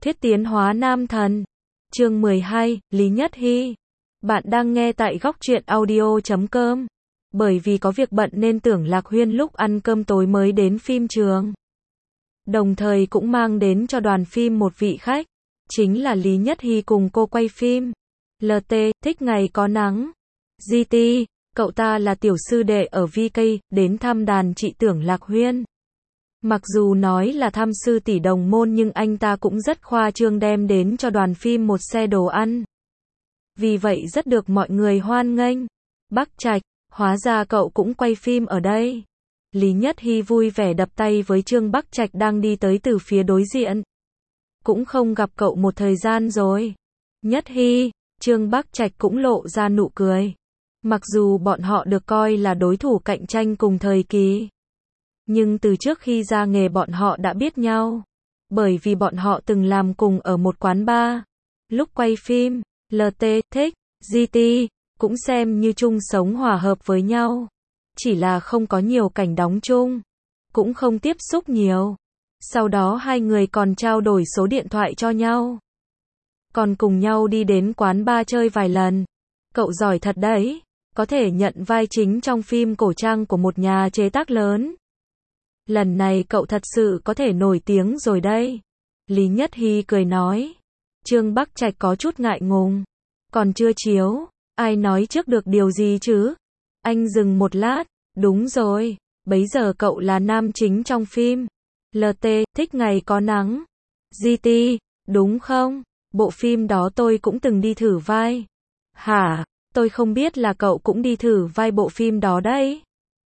Thuyết tiến hóa nam thần. Chương 12, Lý Nhất Hy. Bạn đang nghe tại góc truyện audio.com. Bởi vì có việc bận nên Tưởng Lạc Huyên lúc ăn cơm tối mới đến phim trường. Đồng thời cũng mang đến cho đoàn phim một vị khách. Chính là Lý Nhất Hy cùng cô quay phim. LT, thích ngày có nắng. GT, cậu ta là tiểu sư đệ ở VK, đến thăm đàn chị Tưởng Lạc Huyên. Mặc dù nói là thăm sư tỷ đồng môn nhưng anh ta cũng rất khoa trương đem đến cho đoàn phim một xe đồ ăn. Vì vậy rất được mọi người hoan nghênh. Bắc Trạch, hóa ra cậu cũng quay phim ở đây. Lý Nhất Hy vui vẻ đập tay với Trương Bắc Trạch đang đi tới từ phía đối diện. Cũng không gặp cậu một thời gian rồi. Nhất Hy, Trương Bắc Trạch cũng lộ ra nụ cười. Mặc dù bọn họ được coi là đối thủ cạnh tranh cùng thời kỳ. Nhưng từ trước khi ra nghề bọn họ đã biết nhau. Bởi vì bọn họ từng làm cùng ở một quán bar. Lúc quay phim, LT, thích, GT, cũng xem như chung sống hòa hợp với nhau. Chỉ là không có nhiều cảnh đóng chung. Cũng không tiếp xúc nhiều. Sau đó hai người còn trao đổi số điện thoại cho nhau. Còn cùng nhau đi đến quán bar chơi vài lần. Cậu giỏi thật đấy. Có thể nhận vai chính trong phim cổ trang của một nhà chế tác lớn. Lần này cậu thật sự có thể nổi tiếng rồi đây. Lý Nhất Hy cười nói. Trương Bắc Trạch có chút ngại ngùng. Còn chưa chiếu, ai nói trước được điều gì chứ? Anh dừng một lát. Đúng rồi, bấy giờ cậu là nam chính trong phim. LT, thích ngày có nắng. GT, đúng không? Bộ phim đó tôi cũng từng đi thử vai. Hả? Tôi không biết là cậu cũng đi thử vai bộ phim đó đấy.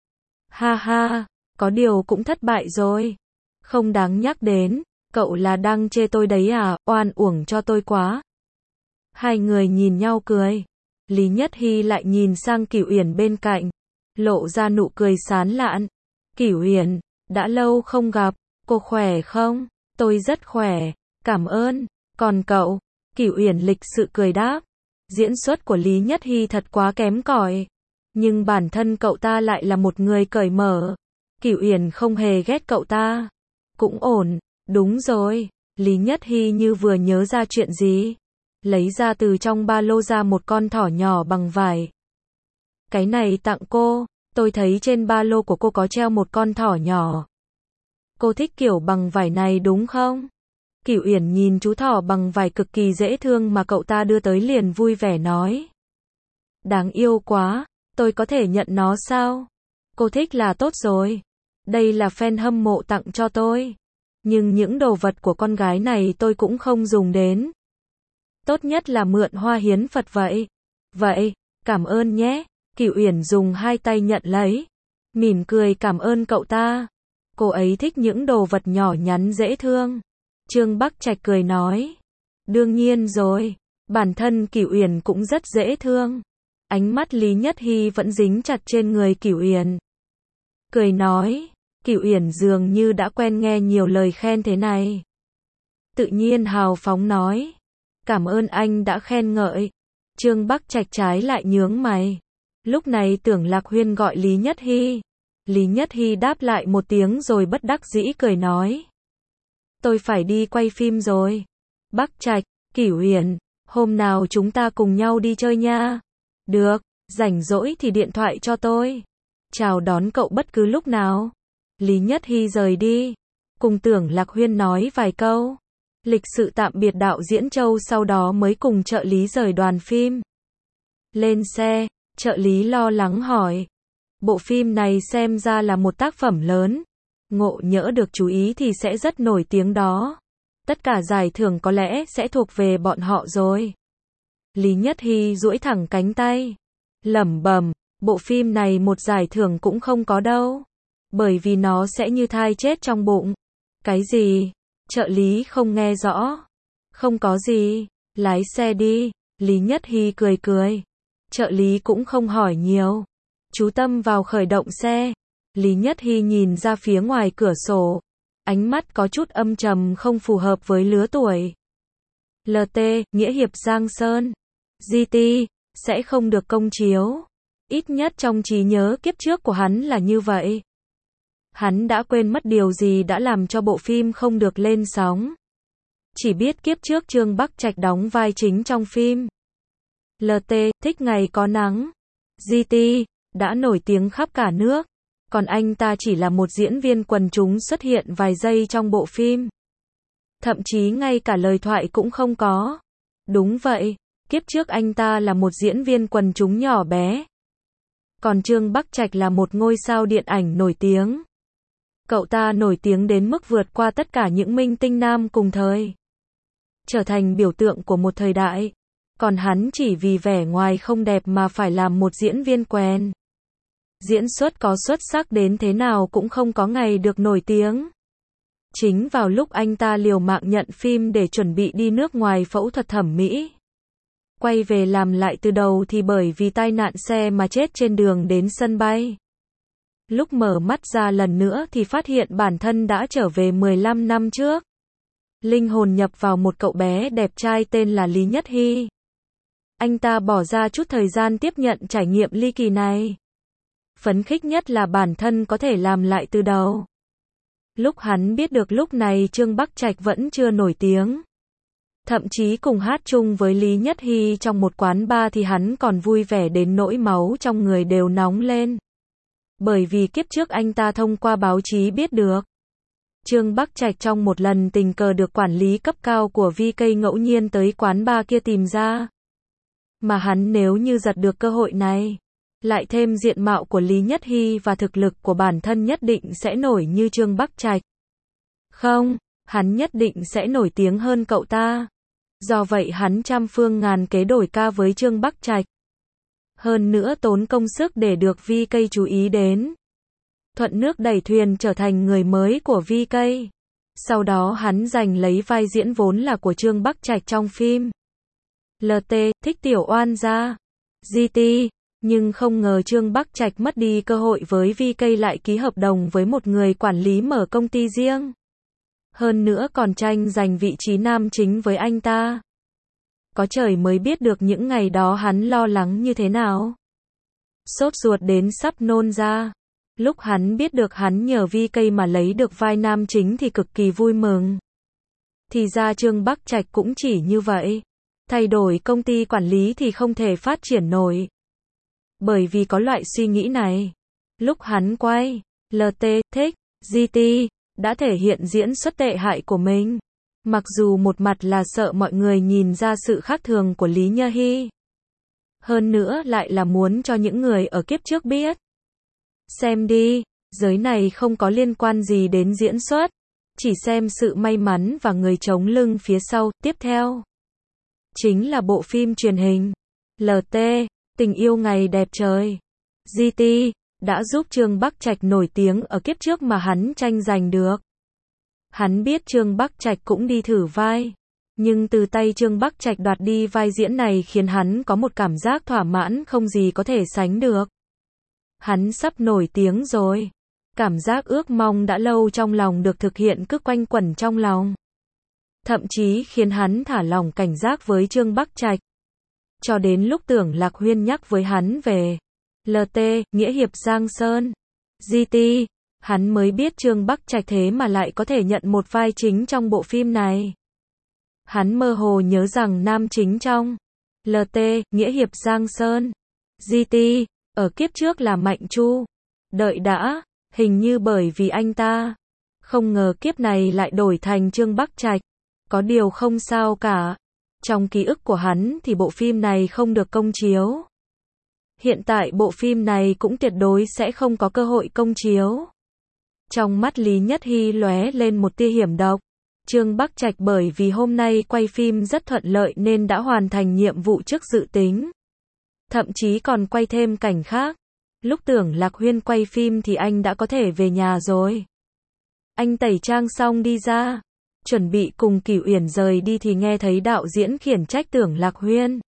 Ha ha, có điều cũng thất bại rồi. Không đáng nhắc đến, cậu là đang chê tôi đấy à, oan uổng cho tôi quá. Hai người nhìn nhau cười. Lý Nhất Hy lại nhìn sang Cửu Uyển bên cạnh, lộ ra nụ cười sán lạn. Cửu Uyển, đã lâu không gặp, cô khỏe không? Tôi rất khỏe, cảm ơn. Còn cậu? Cửu Uyển lịch sự cười đáp. Diễn xuất của Lý Nhất Hy thật quá kém cỏi. Nhưng bản thân cậu ta lại là một người cởi mở. Cửu Uyển không hề ghét cậu ta. Cũng ổn, đúng rồi. Lý Nhất Hy như vừa nhớ ra chuyện gì. Lấy ra từ trong ba lô ra một con thỏ nhỏ bằng vải. Cái này tặng cô, tôi thấy trên ba lô của cô có treo một con thỏ nhỏ. Cô thích kiểu bằng vải này đúng không? Cửu Uyển nhìn chú thỏ bằng vải cực kỳ dễ thương mà cậu ta đưa tới liền vui vẻ nói. Đáng yêu quá, tôi có thể nhận nó sao? Cô thích là tốt rồi. Đây là fan hâm mộ tặng cho tôi. Nhưng những đồ vật của con gái này tôi cũng không dùng đến. Tốt nhất là mượn hoa hiến Phật vậy. Vậy, cảm ơn nhé. Cửu Uyển dùng hai tay nhận lấy. Mỉm cười cảm ơn cậu ta. Cô ấy thích những đồ vật nhỏ nhắn dễ thương. Trương Bắc Trạch cười nói. Đương nhiên rồi. Bản thân Cửu Uyển cũng rất dễ thương. Ánh mắt Lý Nhất Hy vẫn dính chặt trên người Cửu Uyển. Cười nói. Cửu Uyển dường như đã quen nghe nhiều lời khen thế này. Tự nhiên hào phóng nói. Cảm ơn anh đã khen ngợi. Trương Bắc Trạch trái lại nhướng mày. Lúc này Tưởng Lạc Huyên gọi Lý Nhất Hy. Lý Nhất Hy đáp lại một tiếng rồi bất đắc dĩ cười nói. Tôi phải đi quay phim rồi. Bắc Trạch, Cửu Uyển, hôm nào chúng ta cùng nhau đi chơi nha. Được, rảnh rỗi thì điện thoại cho tôi. Chào đón cậu bất cứ lúc nào. Lý Nhất Hy rời đi. Cùng Tưởng Lạc Huyên nói vài câu. Lịch sự tạm biệt đạo diễn Châu sau đó mới cùng trợ lý rời đoàn phim. Lên xe, trợ lý lo lắng hỏi. Bộ phim này xem ra là một tác phẩm lớn. Ngộ nhỡ được chú ý thì sẽ rất nổi tiếng đó. Tất cả giải thưởng có lẽ sẽ thuộc về bọn họ rồi. Lý Nhất Hy duỗi thẳng cánh tay. Lẩm bẩm, bộ phim này một giải thưởng cũng không có đâu. Bởi vì nó sẽ như thai chết trong bụng. Cái gì? Trợ lý không nghe rõ. Không có gì, lái xe đi. Lý Nhất Hy cười cười. Trợ lý cũng không hỏi nhiều. Chú tâm vào khởi động xe. Lý Nhất Hy nhìn ra phía ngoài cửa sổ. Ánh mắt có chút âm trầm không phù hợp với lứa tuổi. LT, Nghĩa Hiệp Giang Sơn. GT, sẽ không được công chiếu. Ít nhất trong trí nhớ kiếp trước của hắn là như vậy. Hắn đã quên mất điều gì đã làm cho bộ phim không được lên sóng. Chỉ biết kiếp trước Trương Bắc Trạch đóng vai chính trong phim LT, Thích Ngày Có Nắng, GT, đã nổi tiếng khắp cả nước. Còn anh ta chỉ là một diễn viên quần chúng xuất hiện vài giây trong bộ phim. Thậm chí ngay cả lời thoại cũng không có. Đúng vậy, kiếp trước anh ta là một diễn viên quần chúng nhỏ bé. Còn Trương Bắc Trạch là một ngôi sao điện ảnh nổi tiếng. Cậu ta nổi tiếng đến mức vượt qua tất cả những minh tinh nam cùng thời. Trở thành biểu tượng của một thời đại. Còn hắn chỉ vì vẻ ngoài không đẹp mà phải làm một diễn viên quèn. Diễn xuất có xuất sắc đến thế nào cũng không có ngày được nổi tiếng. Chính vào lúc anh ta liều mạng nhận phim để chuẩn bị đi nước ngoài phẫu thuật thẩm mỹ. Quay về làm lại từ đầu thì bởi vì tai nạn xe mà chết trên đường đến sân bay. Lúc mở mắt ra lần nữa thì phát hiện bản thân đã trở về 15 năm trước. Linh hồn nhập vào một cậu bé đẹp trai tên là Lý Nhất Hy. Anh ta bỏ ra chút thời gian tiếp nhận trải nghiệm ly kỳ này. Phấn khích nhất là bản thân có thể làm lại từ đầu. Lúc hắn biết được lúc này Trương Bắc Trạch vẫn chưa nổi tiếng. Thậm chí cùng hát chung với Lý Nhất Hy trong một quán bar thì hắn còn vui vẻ đến nỗi máu trong người đều nóng lên. Bởi vì kiếp trước anh ta thông qua báo chí biết được. Trương Bắc Trạch trong một lần tình cờ được quản lý cấp cao của VK ngẫu nhiên tới quán bar kia tìm ra. Mà hắn nếu như giật được cơ hội này, lại thêm diện mạo của Lý Nhất Hy và thực lực của bản thân nhất định sẽ nổi như Trương Bắc Trạch. Không, hắn nhất định sẽ nổi tiếng hơn cậu ta. Do vậy hắn trăm phương ngàn kế đổi ca với Trương Bắc Trạch. Hơn nữa tốn công sức để được VK chú ý đến. Thuận nước đẩy thuyền trở thành người mới của VK. Sau đó hắn giành lấy vai diễn vốn là của Trương Bắc Trạch trong phim LT, Thích Tiểu Oan Gia, GT. Nhưng không ngờ Trương Bắc Trạch mất đi cơ hội với VK lại ký hợp đồng với một người quản lý mở công ty riêng. Hơn nữa còn tranh giành vị trí nam chính với anh ta. Có trời mới biết được những ngày đó hắn lo lắng như thế nào. Sốt ruột đến sắp nôn ra. Lúc hắn biết được hắn nhờ VK mà lấy được vai nam chính thì cực kỳ vui mừng. Thì ra Trương Bắc Trạch cũng chỉ như vậy. Thay đổi công ty quản lý thì không thể phát triển nổi. Bởi vì có loại suy nghĩ này. Lúc hắn quay LT, Thích, GT, đã thể hiện diễn xuất tệ hại của mình. Mặc dù một mặt là sợ mọi người nhìn ra sự khác thường của Lý Nhất Hy. Hơn nữa lại là muốn cho những người ở kiếp trước biết. Xem đi, giới này không có liên quan gì đến diễn xuất. Chỉ xem sự may mắn và người chống lưng phía sau. Tiếp theo chính là bộ phim truyền hình LT, Tình Yêu Ngày Đẹp Trời. GT đã giúp Trương Bắc Trạch nổi tiếng ở kiếp trước mà hắn tranh giành được. Hắn biết Trương Bắc Trạch cũng đi thử vai, nhưng từ tay Trương Bắc Trạch đoạt đi vai diễn này khiến hắn có một cảm giác thỏa mãn không gì có thể sánh được. Hắn sắp nổi tiếng rồi. Cảm giác ước mong đã lâu trong lòng được thực hiện cứ quanh quẩn trong lòng. Thậm chí khiến hắn thả lỏng cảnh giác với Trương Bắc Trạch. Cho đến lúc Tưởng Lạc Huyên nhắc với hắn về LT, Nghĩa Hiệp Giang Sơn, GT, hắn mới biết Trương Bắc Trạch thế mà lại có thể nhận một vai chính trong bộ phim này. Hắn mơ hồ nhớ rằng nam chính trong LT, Nghĩa Hiệp Giang Sơn, GT, ở kiếp trước là Mạnh Chu. Đợi đã, hình như bởi vì anh ta. Không ngờ kiếp này lại đổi thành Trương Bắc Trạch. Có điều không sao cả. Trong ký ức của hắn thì bộ phim này không được công chiếu. Hiện tại bộ phim này cũng tuyệt đối sẽ không có cơ hội công chiếu. Trong mắt Lý Nhất Hy lóe lên một tia hiểm độc. Trương Bắc Trạch bởi vì hôm nay quay phim rất thuận lợi nên đã hoàn thành nhiệm vụ trước dự tính. Thậm chí còn quay thêm cảnh khác. Lúc Tưởng Lạc Huyên quay phim thì anh đã có thể về nhà rồi. Anh tẩy trang xong đi ra, chuẩn bị cùng Kỷ Uyển rời đi thì nghe thấy đạo diễn khiển trách Tưởng Lạc Huyên.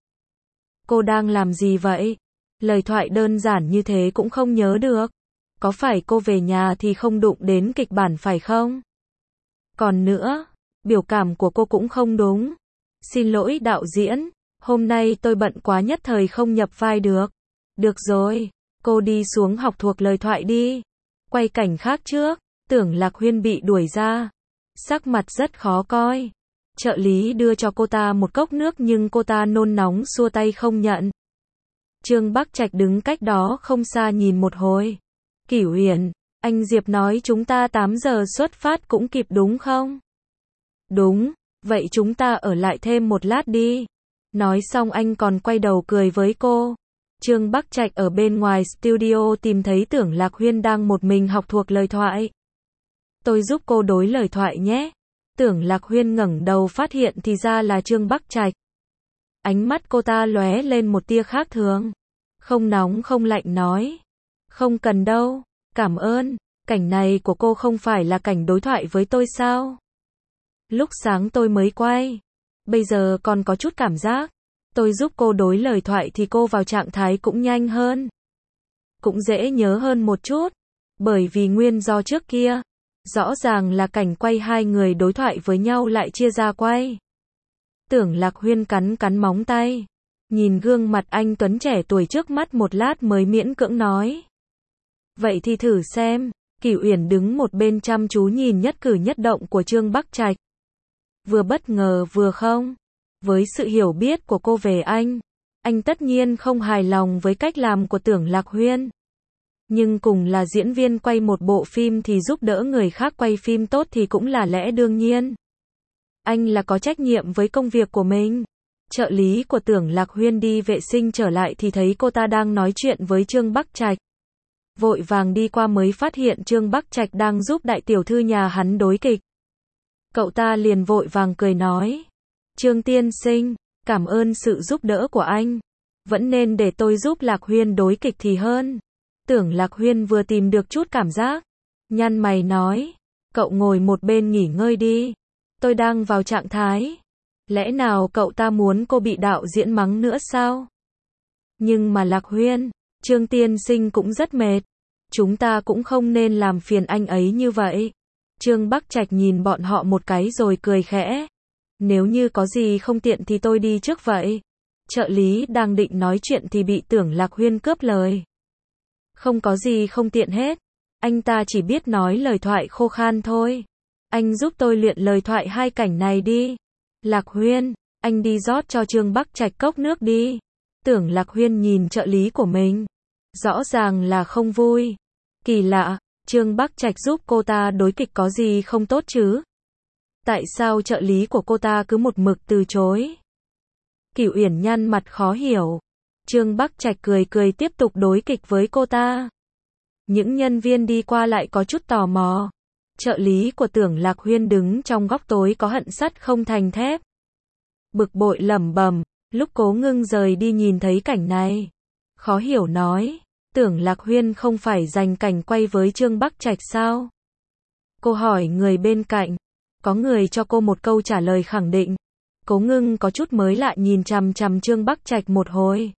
Cô đang làm gì vậy? Lời thoại đơn giản như thế cũng không nhớ được. Có phải cô về nhà thì không đụng đến kịch bản phải không? Còn nữa, biểu cảm của cô cũng không đúng. Xin lỗi đạo diễn, hôm nay tôi bận quá nhất thời không nhập vai được. Được rồi, cô đi xuống học thuộc lời thoại đi. Quay cảnh khác trước, Tưởng Lạc Huyên bị đuổi ra. Sắc mặt rất khó coi. Trợ lý đưa cho cô ta một cốc nước nhưng cô ta nôn nóng xua tay không nhận. Trương Bắc Trạch đứng cách đó không xa nhìn một hồi. Kỷ Uyển, anh Diệp nói chúng ta 8 giờ xuất phát cũng kịp đúng không? Đúng, vậy chúng ta ở lại thêm một lát đi. Nói xong anh còn quay đầu cười với cô. Trương Bắc Trạch ở bên ngoài studio tìm thấy Tưởng Lạc Huyên đang một mình học thuộc lời thoại. Tôi giúp cô đối lời thoại nhé. Tưởng Lạc Huyên ngẩng đầu phát hiện thì ra là Trương Bắc Trạch. Ánh mắt cô ta lóe lên một tia khác thường. Không nóng không lạnh nói. Không cần đâu, cảm ơn. Cảnh này của cô không phải là cảnh đối thoại với tôi sao? Lúc sáng tôi mới quay. Bây giờ còn có chút cảm giác. Tôi giúp cô đối lời thoại thì cô vào trạng thái cũng nhanh hơn. Cũng dễ nhớ hơn một chút. Bởi vì nguyên do trước kia. Rõ ràng là cảnh quay hai người đối thoại với nhau lại chia ra quay. Tưởng Lạc Huyên cắn cắn móng tay. Nhìn gương mặt anh tuấn trẻ tuổi trước mắt một lát mới miễn cưỡng nói. Vậy thì thử xem. Kỷ Uyển đứng một bên chăm chú nhìn nhất cử nhất động của Trương Bắc Trạch. Vừa bất ngờ vừa không. Với sự hiểu biết của cô về anh tất nhiên không hài lòng với cách làm của Tưởng Lạc Huyên. Nhưng cùng là diễn viên quay một bộ phim thì giúp đỡ người khác quay phim tốt thì cũng là lẽ đương nhiên. Anh là có trách nhiệm với công việc của mình. Trợ lý của Tưởng Lạc Huyên đi vệ sinh trở lại thì thấy cô ta đang nói chuyện với Trương Bắc Trạch. Vội vàng đi qua mới phát hiện Trương Bắc Trạch đang giúp đại tiểu thư nhà hắn đối kịch. Cậu ta liền vội vàng cười nói. Trương tiên sinh, cảm ơn sự giúp đỡ của anh. Vẫn nên để tôi giúp Lạc Huyên đối kịch thì hơn. Tưởng Lạc Huyên vừa tìm được chút cảm giác. Nhăn mày nói. Cậu ngồi một bên nghỉ ngơi đi. Tôi đang vào trạng thái. Lẽ nào cậu ta muốn cô bị đạo diễn mắng nữa sao? Nhưng mà Lạc Huyên, Trương tiên sinh cũng rất mệt. Chúng ta cũng không nên làm phiền anh ấy như vậy. Trương Bắc Trạch nhìn bọn họ một cái rồi cười khẽ. Nếu như có gì không tiện thì tôi đi trước vậy. Trợ lý đang định nói chuyện thì bị Tưởng Lạc Huyên cướp lời. Không có gì không tiện hết. Anh ta chỉ biết nói lời thoại khô khan thôi. Anh giúp tôi luyện lời thoại hai cảnh này đi. Lạc Huyên, anh đi rót cho Trương Bắc Trạch cốc nước đi. Tưởng Lạc Huyên nhìn trợ lý của mình. Rõ ràng là không vui. Kỳ lạ, Trương Bắc Trạch giúp cô ta đối kịch có gì không tốt chứ? Tại sao trợ lý của cô ta cứ một mực từ chối? Kỷ Uyển nhăn mặt khó hiểu. Trương Bắc Trạch cười cười tiếp tục đối kịch với cô ta. Những nhân viên đi qua lại có chút tò mò. Trợ lý của Tưởng Lạc Huyên đứng trong góc tối có hận sắt không thành thép. Bực bội lẩm bẩm, lúc Cố Ngưng rời đi nhìn thấy cảnh này. Khó hiểu nói, Tưởng Lạc Huyên không phải dành cảnh quay với Trương Bắc Trạch sao? Cô hỏi người bên cạnh. Có người cho cô một câu trả lời khẳng định. Cố Ngưng có chút mới lạ nhìn chằm chằm Trương Bắc Trạch một hồi.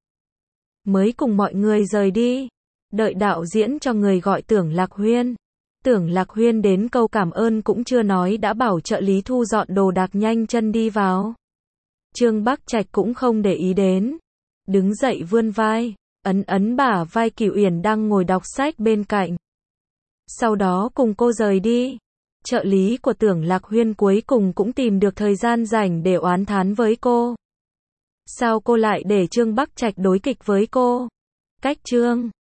Mới cùng mọi người rời đi. Đợi đạo diễn cho người gọi Tưởng Lạc Huyên. Tưởng Lạc Huyên đến câu cảm ơn cũng chưa nói đã bảo trợ lý thu dọn đồ đạc nhanh chân đi vào. Trương Bắc Trạch cũng không để ý đến. Đứng dậy vươn vai, ấn bả vai Kỷ Uyển đang ngồi đọc sách bên cạnh. Sau đó cùng cô rời đi. Trợ lý của Tưởng Lạc Huyên cuối cùng cũng tìm được thời gian rảnh để oán thán với cô. Sao cô lại để Trương Bắc Trạch đối kịch với cô? Cách Trương